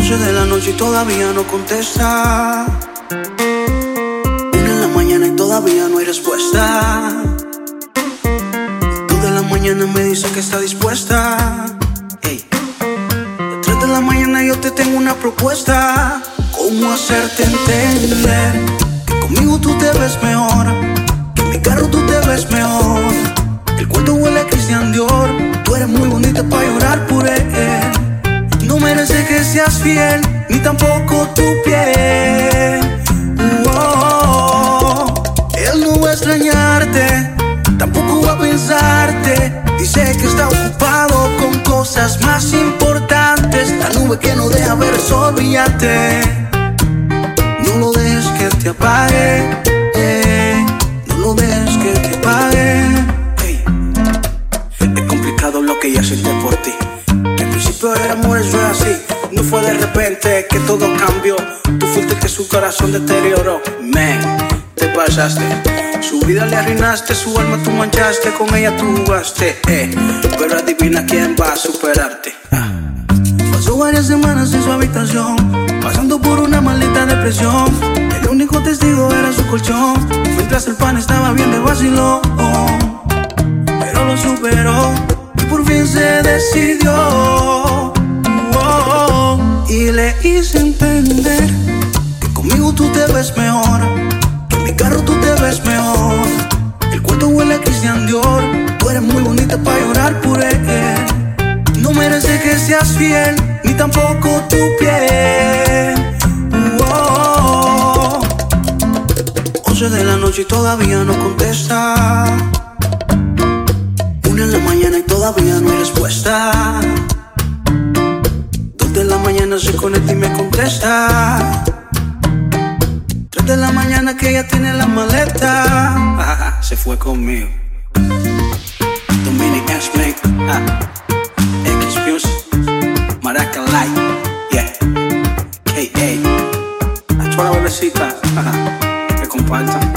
11 de la noche y todavía no contesta. 1 de la mañana y todavía no hay respuesta. 2 de la mañana me dice que está dispuesta. Ey. 3 de la mañana yo te tengo una propuesta. ¿Cómo hacerte entender que conmigo tú te ves mejor? Que en mi carro tú te ves mejor. El cuarto huele a Christian Dior. Tú eres muy bonita para llorar por él. No merece que seas fiel, ni tampoco tu piel. Él no va a extrañarte, tampoco va a pensarte. Dice que está ocupado con cosas más importantes. La nube que no deja ver el sol brillante. No lo dejes que te apague, no lo dejes que te apague. Es complicado lo que ella siente por ti. Que al principio era amor, eso es así. No fue de repente que todo cambió. Tú fuiste que su corazón deterioró. Man, te pasaste. Su vida le arruinaste, su alma tú manchaste. Con ella tú jugaste, pero adivina quién va a superarte. Pasó varias semanas en su habitación, pasando por una maldita depresión. El único testigo era su colchón, mientras el pan estaba bien de vacilón. Pero lo superó y por fin se decidió. Y le hice entender que conmigo tú te ves mejor, que en mi carro tú te ves mejor. El cuarto huele a Christian Dior. Tú eres muy bonita para llorar por él. No merece que seas fiel, ni tampoco tu piel. 11 de la noche y todavía no contesta. 1 de la mañana y todavía no hay respuesta. 2 de la mañana se conecta y me contesta. 3 de la mañana que ella tiene la maleta. Se fue conmigo. Dominic and Snake, X Music, Maraca Light, yeah, K.A. A toda la bebecita que compartan.